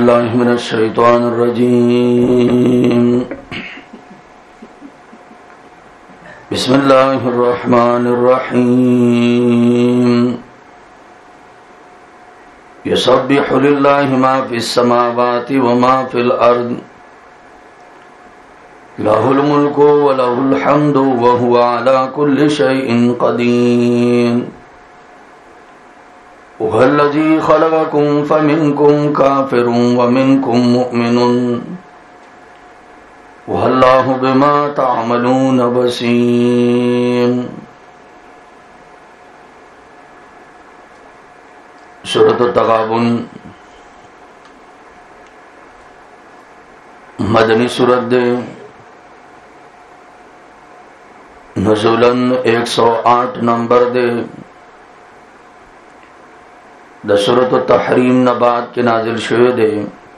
बिल्लाहि मिनश शैतानिर रजीम। बिस्मिल्लाहिर रहमानिर रहीम। युसब्बिहु लिल्लाहि मा फिस समावाति व मा फिल अर्द लहुल मुल्कु व लहुल हम्दु व हुवा अला कुल्लि शैइन क़दीर। वल्लज़ी ख़लक़कुम फ़मिनकुम काफ़िरुन व मिनकुम मुअमिनुन वल्लाहु बिमा तअमलून बसीर। सूरत तग़ाबुन मदनी सूरत दे नज़ुलन 108 नंबर दे द सूरत तहरीम नबात के नाजिल शुए दे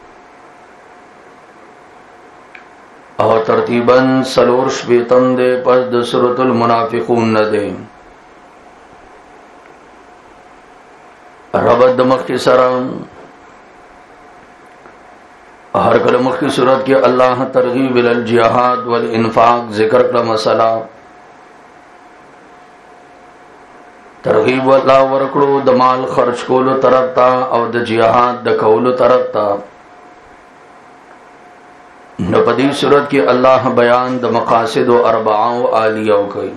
और तरतीबन सलोर्श बेतन दे पर द सूरतुल मुनाफिकून न दे रबद मख्तिसरम हर कलम की सूरत के अल्लाह तरगीब इलल जिहाद वल इन्फाक जिक्र का मसला तरगीब अल्लाह वरकड़ो दमाल खर्च कोलो तरफता और द जिहाद द कौलो तरफता नपदी सूरत के अल्लाह बयान द मकासिद व अरबाओ आलियाओ कई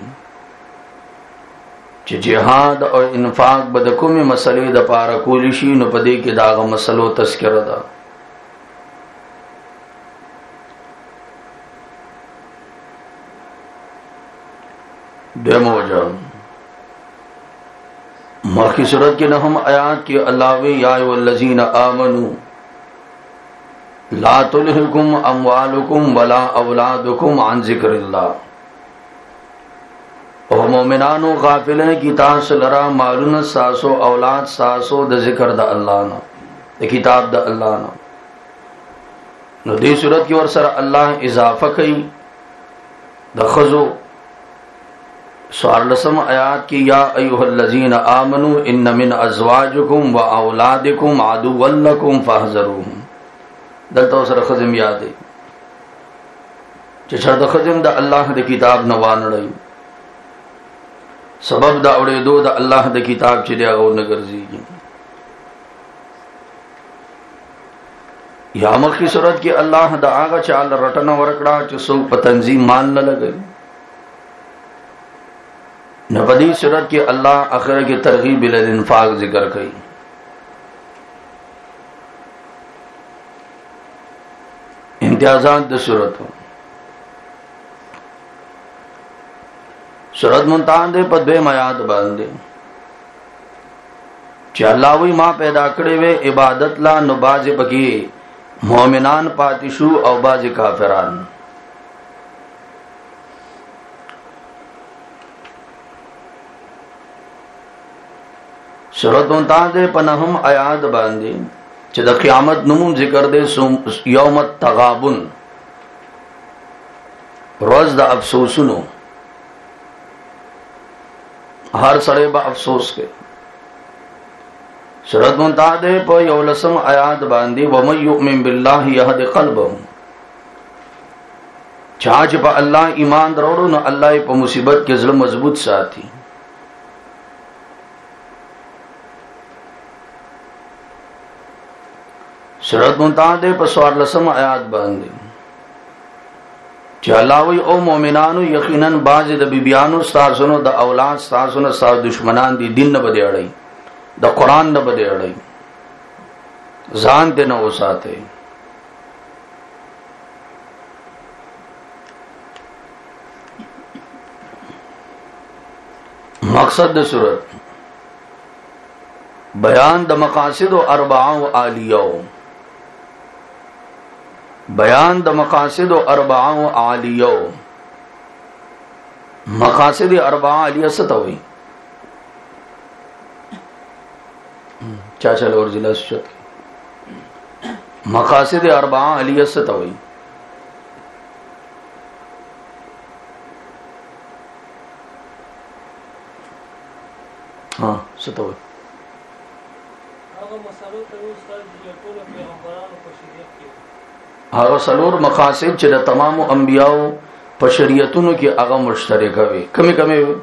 जिहाद और इन्फाक बदकु में मसले द पारकूलिशी नपदी के दाग मसलो तस्करा दा डेमोजम मक्की सूरत के नहम आयात के अल्लाह या अय्युहल्लज़ीना आमनू ला तुल्हिकुम अमवालुकुम वला औलादुकुम अन ज़िक्रिल्लाह। ओ मोमिनानो गाफिल की तास लरा मालून सासो औलाद सासो द जिक्र द अल्लाह ना द किताब द अल्लाह ना नो दी सूरत की ओर सर अल्लाह इजाफा कई द खजो स्वारलसम आयात की या अय्युहल्लज़ीना आमनू इन्न मिन अज़वाजिकुम व औलादिकुम अदुव्वन लकुम फहज़रूहुम। दलतो सर खज़म याद है चछड़ द खज़म द अल्लाह द किताब नवानड़ई सबब द उड़े दो द अल्लाह द किताब चिड़िया गो नगरजी यामक की सूरत की अल्लाह द आगा चाल रटना वरकड़ा चसो पतंजीम मान न लगे नबदी सूरत के अल्लाह आखिर की तरगीब इलल इन्फाक जिक्र कई। इम्तियाजात द सूरत सूरत मुंतान दे पदे मयाद बांधे अल्लाह माँ पैदा करे वे इबादत ला नुबाज बगी मोमिनान पातिशु और बाज काफिरान। सूरत मुंतादे पनहम आयात बांधे द क़यामत नुमुम जिक्र दे यौम तगाबुन रोज द अफसोसनो हर सड़े ब अफसोस के। सूरत मुंतादे पर यौलसम आयात बांधी वमन युमिन बिल्लाहि यहदि क़ल्बहु चाच प अल्लाह ईमान दरोड़ो न अल्लाह प मुसीबत के ज़िल मजबूत साथी। सूरत मुंतादे पर स्वारलसम आयात बांधी अल्लाह ओ मोमिनानु यकीनन बाज द बिबियानु सासनो द औलाद सासनो सा दुश्मनान दी दिन न बदे अड़ई द कुरान न बदे अड़ई जानते न वो साथे मकसद द सूरत बयान द मकासिद व अरबाओ आलियाओ बयान द मकासिद व अरबाओ आलियो मकासिद अरबा आलिया सतवी चाचा और जिला मकासिद अरबा आलिया सतवी हाँ सतवी هغه سلور مقاصد چې د تمام انبیاو په شریعتونو کې هغه مشترک وي. کمی کمی وي؟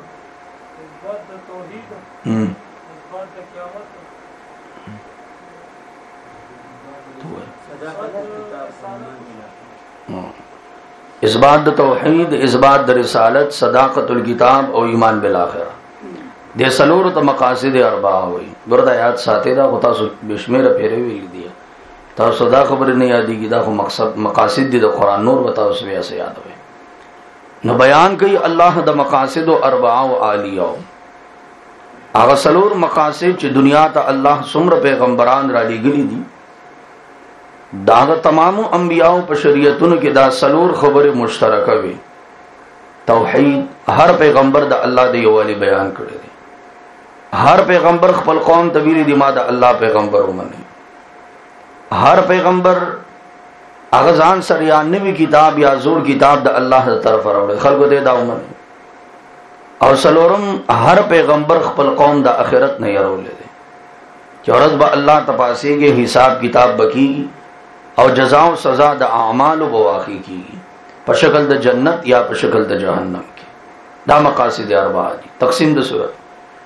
اثبات د توحید، اثبات د رسالت، صداقت الکتاب او ایمان بالآخرة. د سلور ته مقاصد اربعه وي. ګوردا یاد ساتي دا خو تاسو بشمیره پیری ویل دي. تاسو دا خبر نه یادېږي دا خو مقاصد دي د قران نور وتا اوس بیا سه یاد وي. نو بیان کوي الله د مقاصد او اربعه او عالیه. هغه سلور مقاصد چې دنیا ته الله څومره پیغمبران را لېږلي دي دا تمام انبیاء په شریعتونو کې دا سلور خبره مشترکه وي. توحید هر پیغمبر د الله د یووالي بیان کړی دی. هر پیغمبر خپل قوم ته ویلي دي ما د الله پیغمبر ومني. هر پیغمبر هغه ځان سره یا نوی کتاب یا زور کتاب د الله تر طرف راوړي خلکو ته دا ومني. او سلورم هر پیغمبر خپل قوم د آخرت نه يرولې دي چې ورځ به الله تپاسيږي حساب کتاب بکیږي او جزاء او سزا د اعمال او بواخی کیږي په شکل د جنت یا په شکل د جهنم کې. دا مقاصد اربعه دي. تقسیم د سورۃ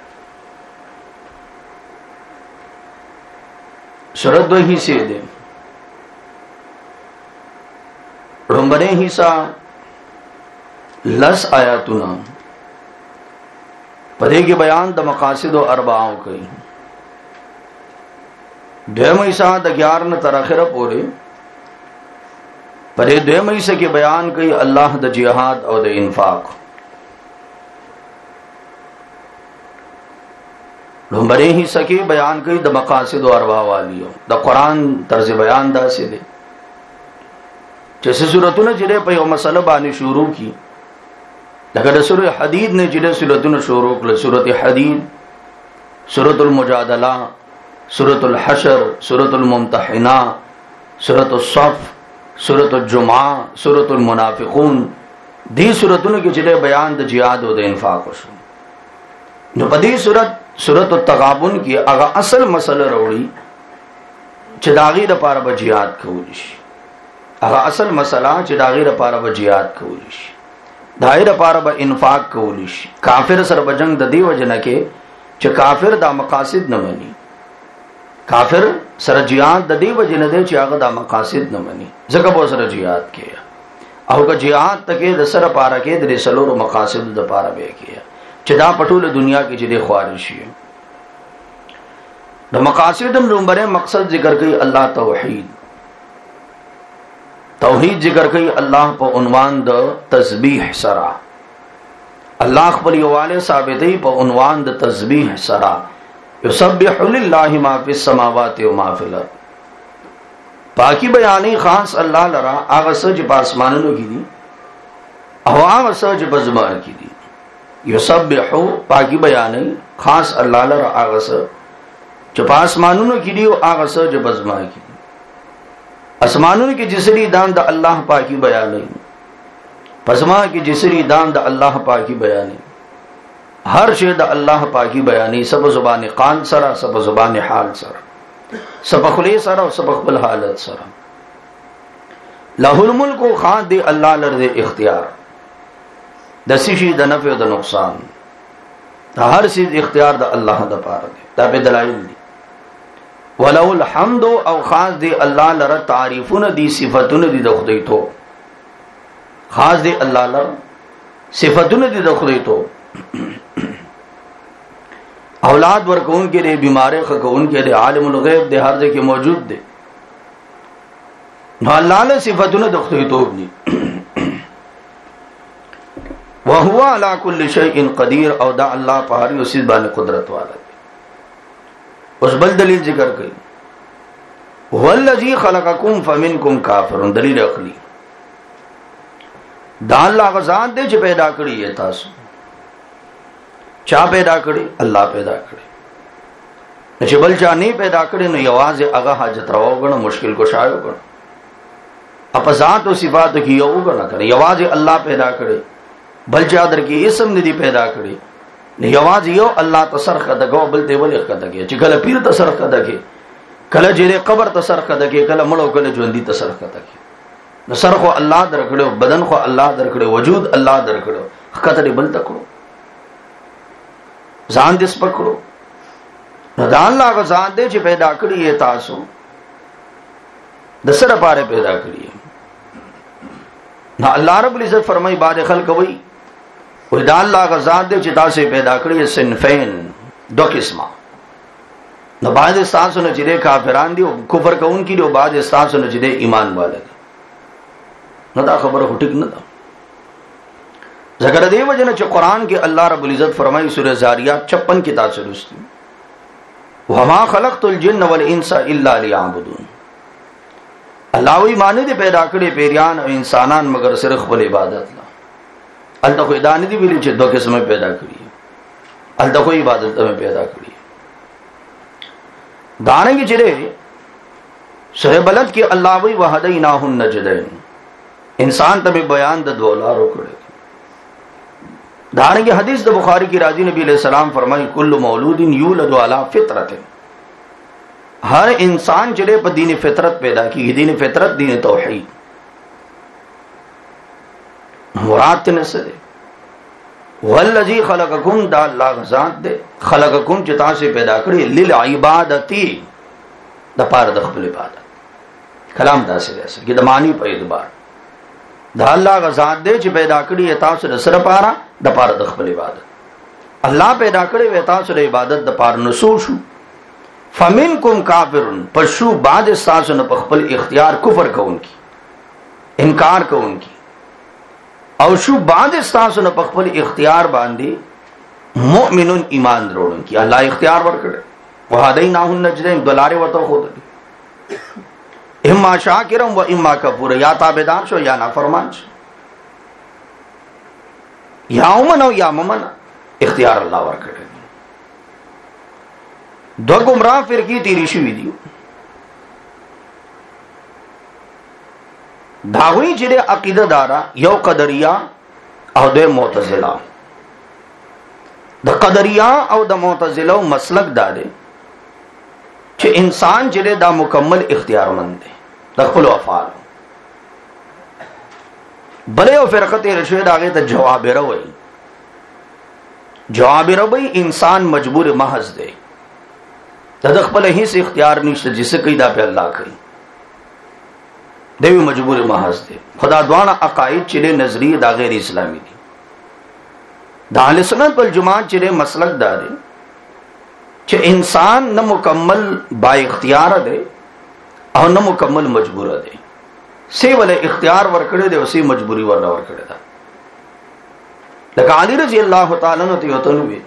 دوه حصے دي. رومبنه حصہ 10 آیاتونه پدې کې بیان د مقاصد او اربعه کوي. دویم حصہ د 11 نه تر اخره پورې پدې دویم حصہ کې بیان کوي الله د جهاد او د انفاق. لومبنه حصہ کې بیان کوي د مقاصد او اربعه والیو. د قران طرز بیان داسې دی چې سورتونه چې په یو مسله باندې شروع کی لکه د سورۃ حدید نه چې سورتونه شروع کړل. سورۃ حدید، سورۃ المجادله، سورۃ الحشر، سورۃ الممتحنہ، سورۃ الصف، سورۃ الجمعہ، سورۃ المنافقون. دې سورتونو کې چې بیان د جهاد او د انفاق وشو. نو په دې سورۃ التغابن کې هغه اصل مسله وروړي چې داغي د پاره به jihad کولی شي. هغه اصل مسله چې داغي د پاره به jihad کولی شي، دایره پاره به انفاق کولی شي. کافر سره بجنګ د دې وجنه کې چې کافر دا مقاصد نه مني. کافر سره jihad د دې وجنه دی چې هغه دا مقاصد نه مني، ځکه به سره jihad کوي. او که jihad تکي د سره پاره کې د رسولو مقاصد د پاره به کوي چې دا پټوله دنیا کې چې د خوارج شي. د مقاصد نمبر مقصد ذکر کوي الله توحید. توحید ذکر کوي الله په عنوان د تسبیح سره. الله خپل یواله ثابتې په عنوان د تسبیح سره. یسبح لله ما فی السماوات و ما فی الارض. پاکی بیانې خاص الله لرا هغه څه چې په اسمانونو کې دي او هغه څه چې په زمار کې دي. یسبحو پاکی بیانې خاص الله لرا هغه څه چې په اسمانونو کې دي او هغه څه چې په زمار کې دي. اسمانونو کې جسری دان د الله پاکی بیانې، پسما کې جسری دان د الله پاکی بیانې. هر شی د الله پاکی بیانې، سب زبان قان سره، سب زبان حال سره، سب خلی سره او سب خپل حالت سره. له الملک خان دی الله لرده اختیار د سشي د نفع او د نقصان. هر چیز اختیار د الله د پاره دی. دا به دلایل دي. ولو الحمد او خاص دی الله لره تعریفونه دي، صفاتونه دي د خدای ته. خاص دی الله لره صفاتونه دي د خدای ته. اولاد ورکون کې لري، بیماره خکون کې لري، عالم الغیب دی، هر ځای کې موجود دی. نو الله له صفاتونه د خدای ته دي. وهو على كل شيء قدير. او دا الله په هر یو شی باندې قدرت والا دی. اوس بل دلیل ذکر کړي. هو الذي خلقكم فمنكم كافر. دلیل عقلی. دا الله غزاد دی چې پیدا کړی ہے تاسو. چا پیدا کړی؟ الله پیدا کړی. چې بل چا نه پیدا کړی نو یوازې هغه حاجت روا وګڼه، مشکل کشا وګڼه، په ذات او صفات کې یو وګڼه کړي. یوازې الله پیدا کړی، بل چا در کې اسم ندي پیدا کړی. نه یوازې یو الله تصرف کده کو، بل دی ولې کده کې چې کله پیر تصرف کده کې کله چې قبر ته سر کده کې، کله مړو کله ژوندۍ ته سر کده کې. نو سر خو الله درکړو، بدن خو الله درکړو، وجود الله درکړو، خطر بل تکړو ځان دې سپکړو. نو دا الله غ ځان دې چې پیدا کړی یې تاسو د سره پاره پیدا کړی. نو الله رب العزت فرمای بعد خلق وای وای دا الله غ ذات دې چې تاسو پیدا کړی صنفین، دو قسمه. نو بعد تاسو نه چې کافران دي او کفر کوونکي دي، او بعد تاسو نه چې ایمان والے دي. نو دا خبره ټیک نه ده. ذکر دی وجنه چې قران کې الله رب العزت فرمایي سورہ زاریات 56 کې تاسو لوستي وما خلقت الجن والانس الا ليعبدون. الله وی معنی دې پیدا کړي پیریان او انسانان مگر صرف خپل عبادت لا. الته خو دان دي ویل چې دوه قسمه پیدا کړي، الته خو عبادت ته پیدا کړي. دانګي چې سورہ بلد کې الله وی وهدیناه النجدین، انسان ته بیان د دوه لارو کړي. دانګي حدیث د بخاری کی راضی نبی علیہ السلام فرمایي کل مولود یولد علی فطرت، ہر انسان چلے پر دین فطرت پیدا کی. دین فطرت دین توحید مراد تے نسل والذی خلقکم، دا اللہ ذات دے خلقکم چتا سے پیدا کړي للعبادتی، د پاره د خپل عبادت. کلام دا سے اصل کې د معنی په اعتبار دا الله ذات دے چې پیدا کړي تاسو د سره پاره د پاره د خپل عبادت. الله پیدا کړي و تاسو د عبادت د پاره نسو شو. فمنکم کافرون، پشو بعد تاسو نه خپل اختیار کفر کوونکی، انکار کوونکی، او شو بعد تاسو نه خپل اختیار باندې مؤمنون ایمان وروړونکی. الله اختیار ورکړي وهدیناه النجدین، دلاره وته خو دي اما شاکرم و اما کفور، یا تابعدار شو یا نافرمان شو، یا امن او یا ممن، اختیار الله ورکړي. دو گمراہ فرقی تیری شوی دیو، داوی جڑے عقیدہ دارا یو قدریہ او دو معتزلہ. دا قدریہ او دا معتزلہ مسلک دارے کہ انسان جڑے دا مکمل اختیار مند دے دا خپل افعال. بلے او فرقت رشید آگے تا جوابرہ وئی، جوابرہ وئی انسان مجبور محض دے، دا خپل هیڅ اختیار نشته، جسے کئی دا پہ اللہ کئی دیوی مجبور محض دے. خدا دوانہ عقائد چلے نظری دا غیر اسلامی دی. دا اہل سنت والجماعت چلے مسلک دا دے کہ انسان نہ مکمل با اختیار دے اور نہ مکمل مجبور دے. سی والے اختیار ورکڑے دے اسی مجبوری ورنہ ورکڑے دا. لکہ علی رضی اللہ تعالیٰ نے تیوتنوی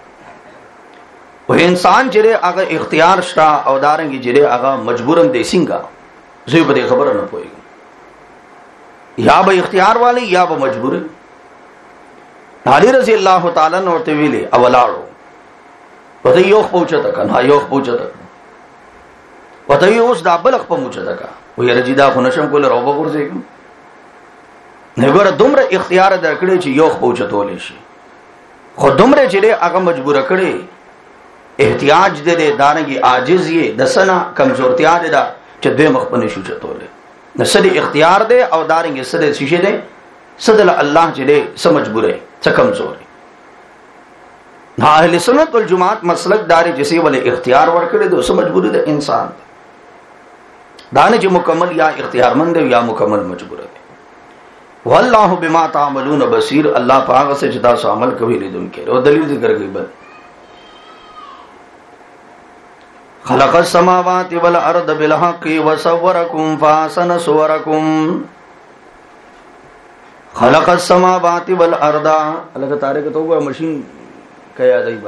وہ انسان جرے آگا اختیار شتا او دارنگی جرے آگا مجبورن دے سنگا زوی بدے خبر نہ پوئی گا، یا با اختیار والی یا با مجبور. علی رضی اللہ تعالیٰ نے تیویلے اولاڑو وطا یوخ پوچھا تکا، نا یوخ پوچھا تکا، وطا یوس دا بلخ پا موچھا تکا، وہ یہ رجی دا خونشم کولی روبا گرزے گا. نگوار دمر اختیار در کڑے چی یوخ پوچھا تولی شی، خود دمر چلے آگا مجبور کڑے احتیاج دے دے دارنگی عاجز یہ دسنا کمزورتیا دے دا چا دوی مخبنی شو چا تولے. نصد اختیار دے او دارنگی صد شیشے دے صد اللہ چلے سمجبورے سا کمزور ہے. اہل سنت والجماعت مسلک دارے جسے والے اختیار ورکڑے دے اسے مجبوری دے انسان دے دانے جو مکمل یا اختیار مند دے یا مکمل مجبور دے. واللہ بما تعملون بصیر، اللہ پاک سے جدا سو عمل کبھی ردن کے. اور دلیل ذکر گئی بل خلق السماوات والارض بالحق وصورکم فاحسن صورکم. خلق السماوات والارض، اللہ کا تارے کا تو گا مشین کا یاد آئی با.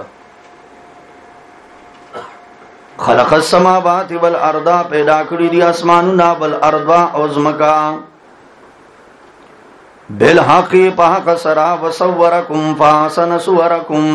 خلق السماوات والارض، پیدا کری دی اسمانونا والارض اوزمکا بالحق پاک سرا وصورکم فاحسن صورکم،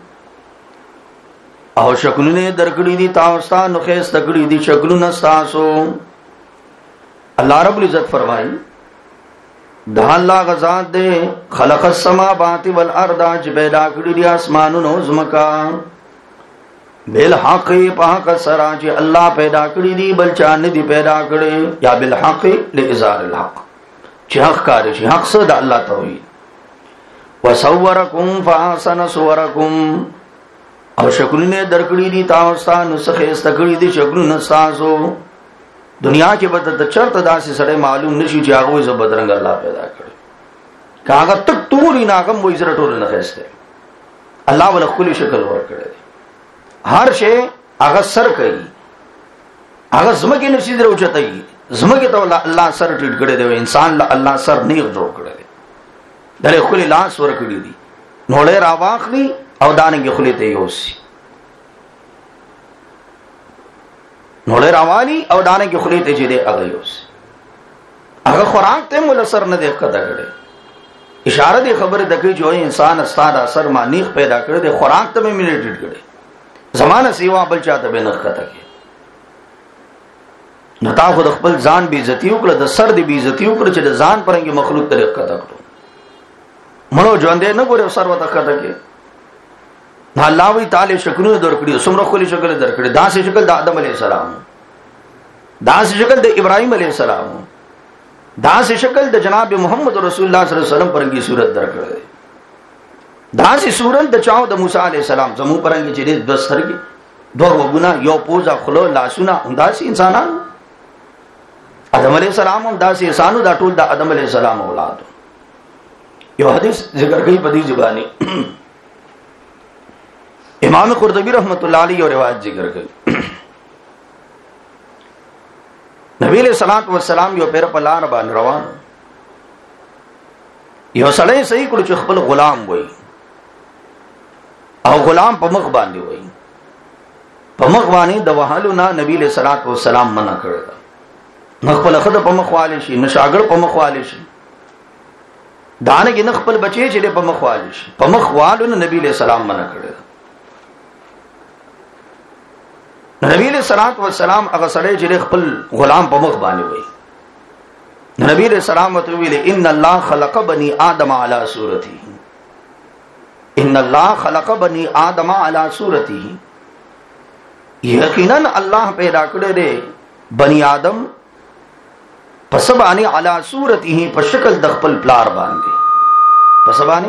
او شکلونه درکړي دي تاسو نو خیس تکړي دي شکلونه تاسو. الله رب العزت فرمایي دا الله غزاد دے خلق السماوات والارض، چې پیدا کړی دي اسمانونو زمکا بالحق په حق سره چې الله پیدا کړی دی بل چا نه دی پیدا کړی، یا بالحق لاظهار الحق چې حق کار شي، حق څه د الله توحید. وصورکم فاحسن صورکم او شکلونه درکړي دي تاسو ته نو څخه استکړي دي شکلونه تاسو. دنیا کې به د چرته داسې سره معلوم نشي چې هغه ز بدرنګ الله پیدا کړی. کاغه تک توري ناغم وې زره ټول نه خسته. الله ول خپل شکل ورکړي. هر شی هغه سر کوي. هغه زمکه نشي دروچتای. زمکه ته الله سر ټیټ کړی دی، انسان له الله سر نه جوړ کړی دی. دله خپل لاس ورکړي دي. نوړې راواخلي او دانګي خپل ته یوسي. نوړې راوالي او دانګي خپل ته چې دی هغه یوسي. هغه خوراک ته مول سر نه دی کړه کړي. اشاره دی خبره دکې جو انسان استاد اثر ما نیخ پیدا کړی دی، خوراک ته مې ټیټ کړي. زمانہ سیوا بل چاته به نخ کته کې. نو تا خو د خپل ځان بی عزتی وکړه، د سر دی بی عزتی وکړه چې د ځان پرنګي مخلوق طریق کته کړو. مړو ژوندې نه ګوره سر وته کته کې. نه الله وی تعالی شکلونه درکړي، څومره خولي شکل درکړي. داسې شکل د آدم علی السلام، داسې شکل د ابراهیم علی السلام، داسې شکل د جناب محمد رسول الله صلی الله علیه وسلم پرنګي صورت درکړي. داسې صورت د چاو د موسی علی السلام زمو پرنګي چې د سترګې دوه وګونه یو پوزا خلو لاسونه همداسې انسانان. آدم علی السلام هم داسې انسانو، دا ټول د آدم علی السلام اولاد. یو حدیث ذکر کوي په دې زبانی امام قرطبی رحمت الله علیه یو روایت ذکر کوي. نبی علیہ الصلوۃ والسلام یو پیر په لار باندې روان، یو سړی صحیح کړ چې خپل غلام وای او غلام په مخ باندې وای، په مخ باندې د وهلو نه نبی علیہ الصلوۃ والسلام منع کړی. مخ په لخد په مخ والی شي، نشاګر په مخ والی شي، دانګ نه خپل بچی چې په مخ والی شي، په مخ والو نه نبی علیہ السلام منع کړی. نبی علیہ الصلوۃ والسلام هغه سړی چې خپل غلام په مخ باندې وای، نبی علیہ السلام ته ویل ان الله خلق بني آدم على صورته، ان الله خلق بني آدم على صورته، یقینا الله پیدا کړی دی بني آدم پس باندې علی صورته په شکل د خپل پلار باندې. پس باندې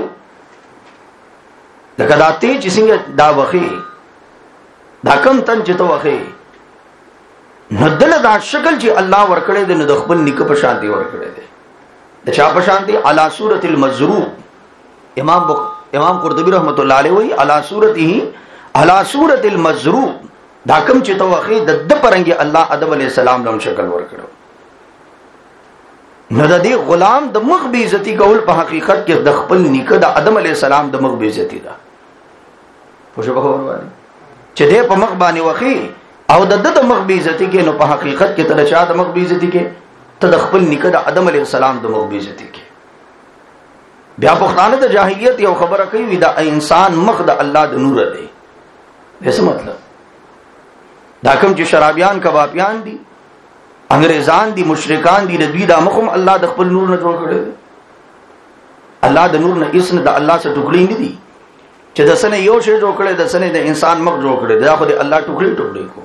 لکه دا تی چې څنګه دا وخی دا کم تن چې تو وخی ندل دا شکل چې الله ورکړی دی نو د خپل نیک په شانتي ورکړی دی. د چا په شانتي؟ علی صورت المضروب. امام قرطبی رحمت الله علیه وی علی صورته علی صورت المضروب، دا کم چې تو وخی د پرنګي الله آدم علیہ السلام لوم شکل ورکړو. نو د دې غلام د مخ بی عزتی کول په حقیقت کې د خپل نیکه د آدم علیہ السلام د مخ بی عزتی ده. پوښښ په خبر باندې چې دې په مخ باندې وخی او د مخ بی عزتی کې، نو په حقیقت کې تر چا د مخ بی عزتی کې؟ ته د خپل نیکه د آدم علیہ السلام د مخ بی عزتی کې. بیا پښتانه د جاهلیت یو خبره کوي دا انسان مخ د الله د نور دی. څه مطلب؟ دا کوم چې شرابیان کبابیان دي، انګريزان دي، مشرکان دي، د دوی د مخم الله د خپل نور نه جوړ کړی. الله د نور نه اسنه د الله څخه ټوکړي نه دي چې د سنه یو شی جوړ کړي، د سنه د انسان مخ جوړ کړي، دا خو د الله ټوکړي کو.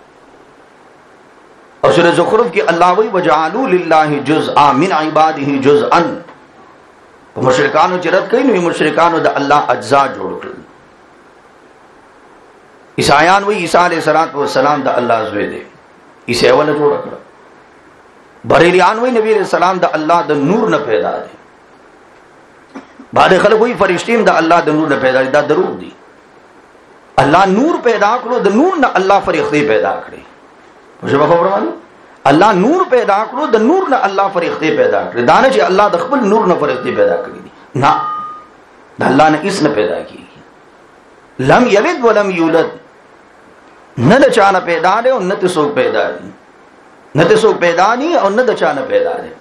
او سورۃ زخرف کې الله وی وجعلوا لله جزءا من عباده جزءا. په مشرکانو چې رد کوي نو مشرکانو د الله اجزا جوړ کړل. عیسایان وی عیسی علیہ السلام د الله زوی دی، عیسی ول جوړ کړ. بریلیان وی نبی علیہ السلام د الله د نور نه پیدا دی. بعد خلک وی فرشتیم د الله د نور نه پیدا دي، دا دروغ دي. الله نور پیدا کړو، د نور نه الله فرښتې پیدا کړې. څه په خبره باندې الله نور پیدا کړو، د نور نه الله فرښتې پیدا کړې. دا نه چې الله د خپل نور نه فرښتې پیدا کړې دي، نه، د الله نه هیڅ نه پیدا کیږي. لم یلد ولم یولد، نه د چا نه پیدا دی او نه ته څوک پیدا دی، نه ته څوک پیدا ني او نه د چا نه پیدا دی.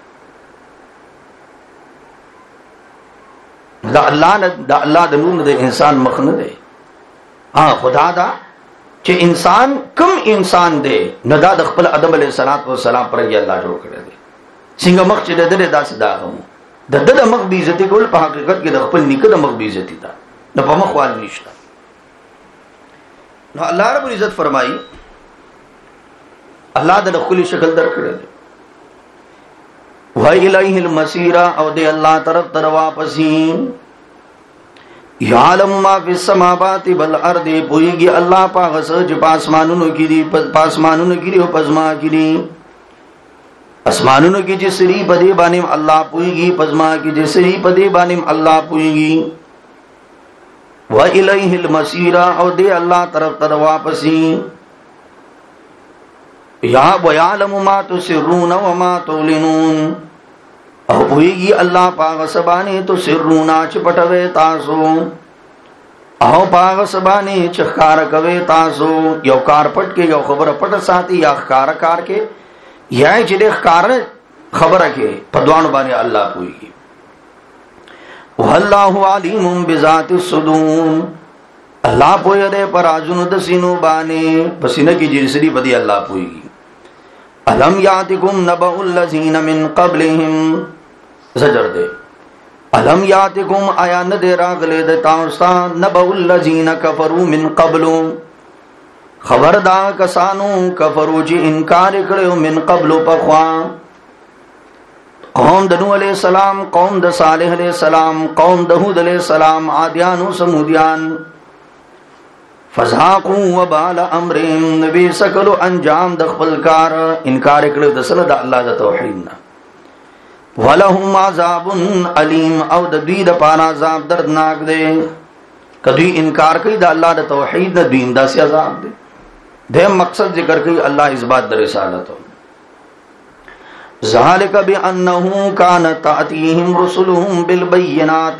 دا الله نه، دا الله د نور نه د انسان مخ نه دی. خدا دا چې انسان کم انسان دی نه دا د خپل آدم علیہ السلام پر یې الله جوړ کړی دی. څنګه مخ چې د دې داسې دا هم د مخ بی عزتی کول په حقیقت کې د خپل نیکه د مخ بی عزتی ده، نه په مخ وال نشته. نو الله رب العزت فرمایي الله د خپل شکل درکړل و الیه المصیر او دی الله طرف تر واپسی یعلم ما فی السماوات والارض پویږي الله پاک سج پاسمانونو کې دي پاسمانونو کې دي او پزما کې دي اسمانونو کې چې سری پدې باندې الله پویږي پزما کې چې سری پدې باندې الله پویږي و الیه المصیر او دی الله طرف تر واپسی یا ويعلم ما تسرون وما تعلنون او پویږي الله پاک سبانه تو سرونه چې پټوي تاسو او پاک سبانه چې ښکار کوي تاسو یو کار پټ کې یو خبره پټ ساتي یا ښکار کار کې یا چې ښکار خبره کې په دوانو باندې الله پویږي والله علیم بذات الصدور الله پوهه دې پر ازونو د سینو باندې پسینه کې جنسري بدی الله پویږي الم یاتکم نبأ الذین من قبلهم زجر دے الم یاتکم آیا نه دے راغله د تاسو نبأ الذین کفروا من قبل خبردار کسانو کفرو چې انکار کړو من قبل پخوا قوم د نوح علیہ السلام قوم د صالح علیہ السلام قوم د هود علیہ السلام عادیان او سمودیان فذاقوا وبال امرهم نبی سکلو انجام د خپل کار انکار کړو د سره د الله د توحید نه ولهم عذاب علیم او د دوی د پاره عذاب دردناک دی کدی انکار کوي د الله د توحید د دین داسې عذاب دی د مقصد ذکر کوي الله اثبات د رسالت ذالک بانه کانت تاتیهم رسلهم بالبینات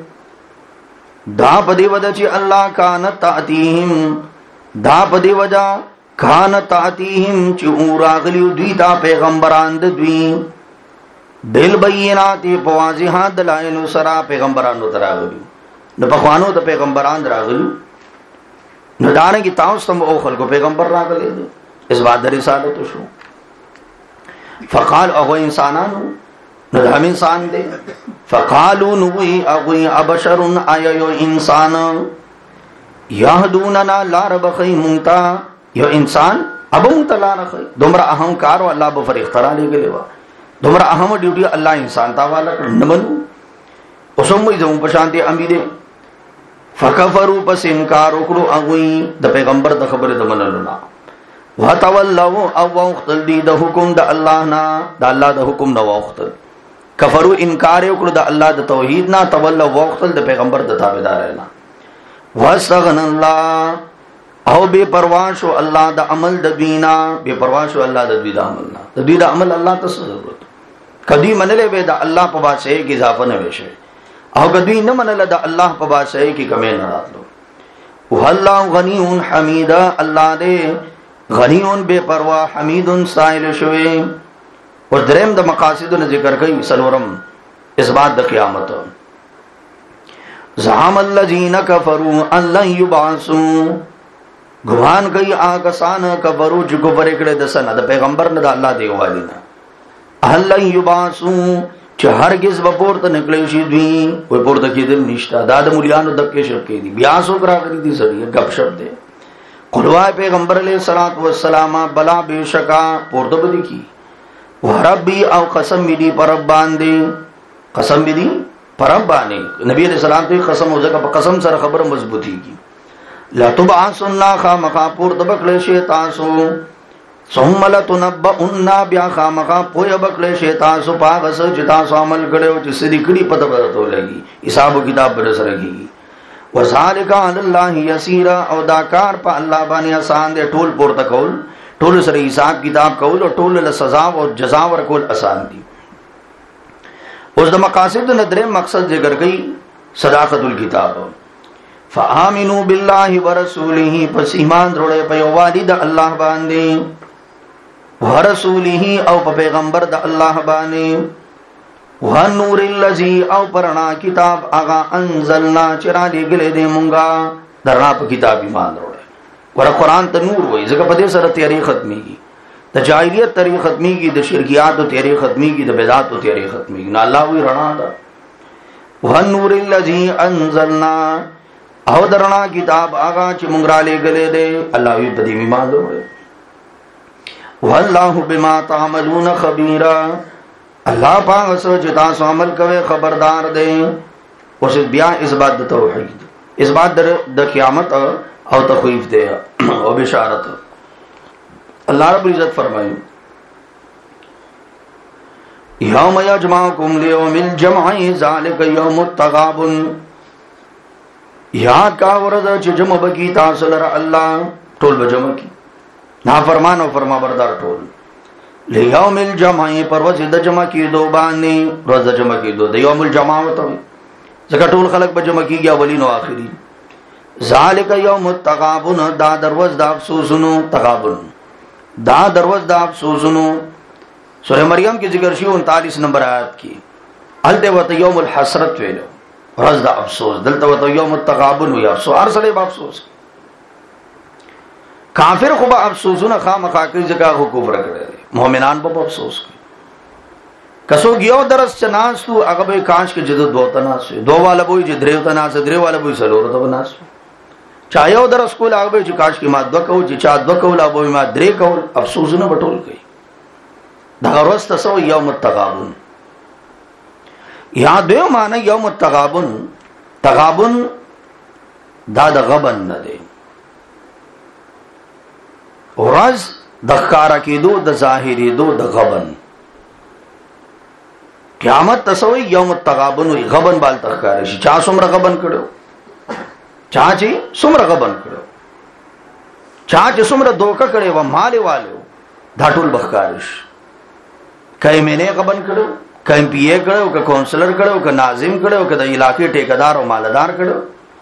دا پدی وجہ چې الله کانت تاتیهم دا پدی وجہ کانت تاتیهم چې اوراغلی دوی دا پیغمبران د دوی بالبینات په واضحات دلایل سره پیغمبرانو تراغلی نو په خوانو د پیغمبران راغلی نو دانه کی تاسو تم او خلکو پیغمبر راغلی اس بعد رسالت شو فقال او انسانانو نو هم انسان دے فقالو نوی اغوی ابشر آیو انسان یهدوننا لار بخی مونتا یو انسان ابو مونتا لار خی دمرا اہم کارو اللہ بفر اختراع لے گلے وا دمرا اہم ڈیوٹی اللہ انسان تاوالا نمنو اسموی زمون پشانتی امیدے فکفرو پس انکار اکرو اغوی دا پیغمبر دا خبر دا منلنا وَتَوَلَّوْا او وَاخْتَلْ دی دا حکم دا اللہ نا دا اللہ دا حکم نا وَاخْتَلْ کفرو انکار وکړو د الله د توحید نه تولوا وقتل د پیغمبر د تابعدار نه واستغنا الله او بے پروا شو الله د عمل د دینا بے پروا شو الله د دوی د عمل نه د دوی د عمل الله ته ضرورت کدی منلې وې د الله په باسه کې اضافه نه وشه او کدی نه منل د الله په باسه کې کمې نه راتلو والله غنی حمید الله دې غنی بے پروا حمید سائل شوی اور درم د مقاصد نے ذکر کئی سلورم اثبات د قیامت زعم الذين كفروا ان لن يبعثوا گمان کئی آکسان کفرو چې کفر کړه د سن د پیغمبر نه د الله دی والینا ان لن يبعثوا چې هرگز به پورته نکړي شي دوی وي پورته کېدل نشته دا د مليانو دکې شپ کې دي بیا سو کرا کړی دي سړي غب شپ دي قلوای پیغمبر علیہ الصلوۃ والسلام بلا بشکا پورته بدی کی وربی او قسم می دی پر باندې قسم می دی پر باندې نبی علیہ السلام ته قسم او ځکه په قسم سره خبره مضبوطی کی لا تبعثن خامخا پور دبکل شیطان سو ثم لتنبؤن بیا خامخا پوی بکل شیطان سو پاغس جتا سو عمل کړو چې سړي کړي پته ورته لګي حساب کتاب پر سره کیږي وذالک علی الله یسیر او دا کار په الله باندې آسان دی ټول پورته کول ټول سره حساب کتاب کول او ټول له سزا او جزا ورکول آسان دي اوس د مقاصد نه درې مقصد ذکر کړي صداقت الکتاب فآمنوا بالله ورسوله پس ایمان وروړي په والد الله باندې ورسوله او په پیغمبر د الله باندې ونور الذی او پرنا کتاب اغا انزلنا چرا لګلې دې مونږه درنا په کتاب ایمان وروړي ور قرآن ته نور وای ځکه په دې سره تیاری ختميږي د جاهلیت تیاری ختميږي د شرکیات او تیاری ختميږي د بدعات او تیاری ختميږي نه الله وی رڼا ده ونور الذی انزلنا او درنا کتاب آغا چې مونږ را لېږلې دی الله وی په دې ایمان وروړي والله بما تعملون خبيرا الله پاک سو چې تاسو عمل کوي خبردار دی. اوس بیا اثبات د توحید، اثبات د قیامت او تخویف دی او بشارت. اللہ رب العزت فرمائے یوم یجمعکم لیوم الجمع ذالک یوم التغابن، یاد کا ورځ چې جمع بکی تاسو لره الله ټول به جمع کی، نافرمان او فرما بردار ټول. لیوم الجمع پر ورځ د جمع کیدو باندې، ورځ د جمع کیدو د یوم الجمع وته ځکه ټول خلق به جمع کیږي اولین او آخرین. ذالک یوم التغابن دا دروز د افسوسونو، تغابن دا دروز د افسوسونو. سورہ مریم کی ذکر شیو 39 نمبر آیت کی. الته وت یوم الحسرت ویلو ورځ د افسوس، دلته وت یوم التغابن وی افسوس، هر سره به افسوس. کافر خو به افسوسونه خامخا کوي ځکه خو کفر کړی، مؤمنان به افسوس کوي. کسو گیو درس چناسو هغه به کاش کې جدو دوتناس دو والا بوې چې دریو تناس درې والا بوې سلور ته بناس چا یو درس کول هغه به چې کاش کې ما دو کو چې چا دو کول هغه به ما درې کول. افسوسونه بټول کوي. دا ورځ تاسو یوم التغابن یاد به معنی یوم التغابن، تغابن دا د غبن نه دی، ورځ د ښکارا کېدو د ظاهري دو د غبن. قیامت تسوی یوم التغابن وی غبن بال تخکار شي. چا څومره غبن کړو، چا چې څومره غبن کړو، چا چې څومره دوکه کړي و مال والو دا ټول بخکار شي. کای مینه غبن کړو، کای پی ای کړو، ک کونسلر کړو، ک ناظم کړو، ک د علاقې ټیکدار او مالدار کړو،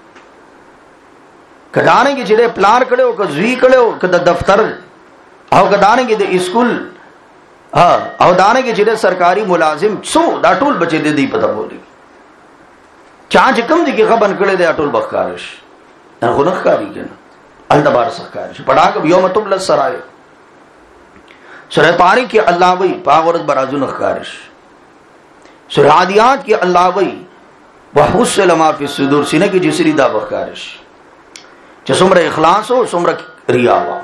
کدانې کې چې پلان کړو، ک زوی کړو، ک د دفتر او کدانې کې د اسکول او دانه کې چې سرکاري ملازم څو دا ټول بچي دي پته بولي. چا چې کوم دي کې غبن کړي دي ټول بخکارش نه غنخ کاری کنه التبار سرکارش پڑھا کہ یوم تبل السرائر. سورہ طارق کې الله وی پاورت برازو نخکارش. سورہ عادیات کې الله وی وحصل ما فی الصدور سینه کې جسری دا بخکارش چې څومره اخلاص او څومره ریا وا.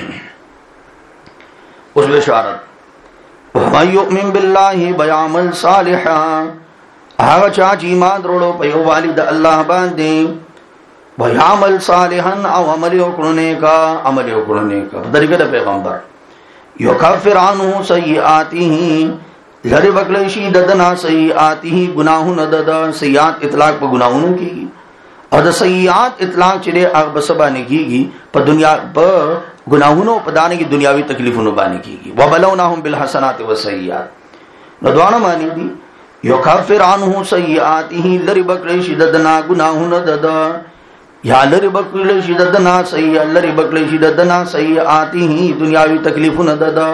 اوس بشارت وَمَن يُؤْمِن بِاللَّهِ وَيَعْمَلْ صَالِحًا، هغه چا چې ایمان وروړو په یو والد الله باندې، وَيَعْمَلْ صَالِحًا او عمل وکړو نیکا، عمل وکړو نیکا طریقه د پیغمبر. یکفر عنه سیئاته، لری بکلی شي ددنا سیئاته گناهونه دد. سیئات اطلاق په گناهونو کیږي او د سیئات اطلاق چې هغه بسبانه کیږي په دنیا په گناہونو پدانے کی دنیاوی تکلیفونو باندې کیږي. وبلوناهم بالحسنات والسیئات نو دوانه معنی دي یکفر عنه سیئاته لری بکلی شي ددنا گناهونه دد، یا لری بکلی شي ددنا سیئ لری بکلی شي ددنا سیئاته دنیاوی تکلیفونه دد.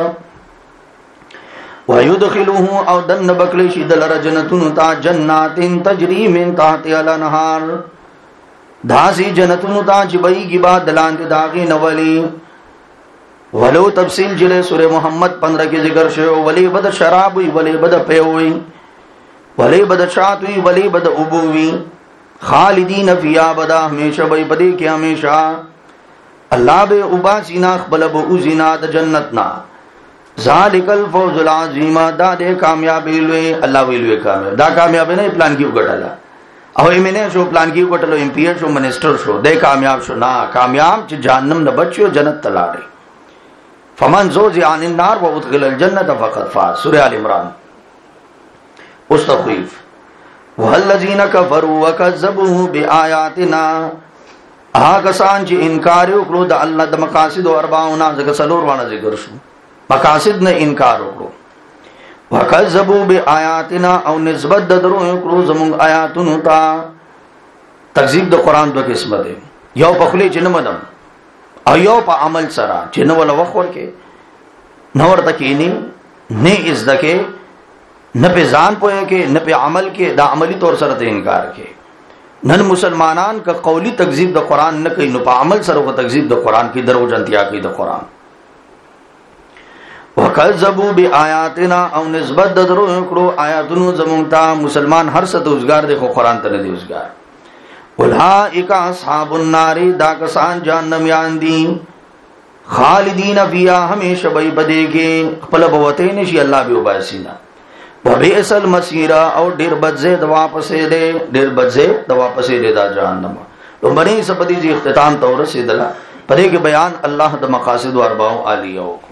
ويدخلوه او دن بکلی شي دلر جنتون تا جنات تجری من تحتها الانهار، داسی جنتون تا جبئی کی بات دلاند داغی نولی. ولو تفصیل جلے سورہ محمد 15 کی ذکر شو. ولی بد شراب ہوئی، ولی بد پے ہوئی، ولی بد شات ہوئی، ولی بد ابو ہوئی. خالدین فیہا بدا ہمیشہ بھئی بدی کے ہمیشہ. اللہ بے ابا سینا اخبلب اوزینا دا جنتنا. ذالک الفوز العظیم دا دے کامیابی لوے. اللہ ویلوے کامیاب دا کامیابی نہیں پلان کیوں گٹالا او ایمنه شو پلان کیو کټلو ایم پی شو منسٹر شو دے کامیاب شو. نا کامیاب چې جهنم نه بچو جنت تلاړي. فمن زوزی عن النار وادخل الجنه فقد فاز. سورہ ال عمران. استخفیف والذین کفروا وکذبوا بآیاتنا، هغه سان چې انکار وکړو د الله د مقاصد او ارباونه ځکه څلور وانه ذکر شو. مقاصد نه انکار وکړو، وکذبوا بآیاتنا او نسبت د درو کړو زموږ آیاتونو ته. تکذیب د قران دوه قسمه ده، یو په خلی چې نه مدم او یو په عمل سره چې نو ولا وخور کې نو ورته کې نه از دکې نه په ځان پوهه کې نه په عمل کې دا عملی طور سره ته انکار کې. نن مسلمانان کا قولی تکذیب د قران نه کوي، نو په عمل سره کو تکذیب د قران کې دروژنتیا کوي د قران. وکذبوا بآیاتنا او نسبت درو کړو آیاتونو زمونږ ته. مسلمان هر څه ته وزګار دی خو قران ته نه دی وزګار. اولئک اصحاب النار، دا کسان جہنمیان دي، خالدین فیہا، ہمیشہ بئی بدے کے خپل بوتے نشي الله به وباسینا. وبئس المصیر، او ډیر بدزه د واپسې ده، ډیر بدزه د واپسې ده دا جهنم. نو باندې سپدي اختتام تور رسیدله، پدې کې بیان الله د مقاصد او ارباو عالیه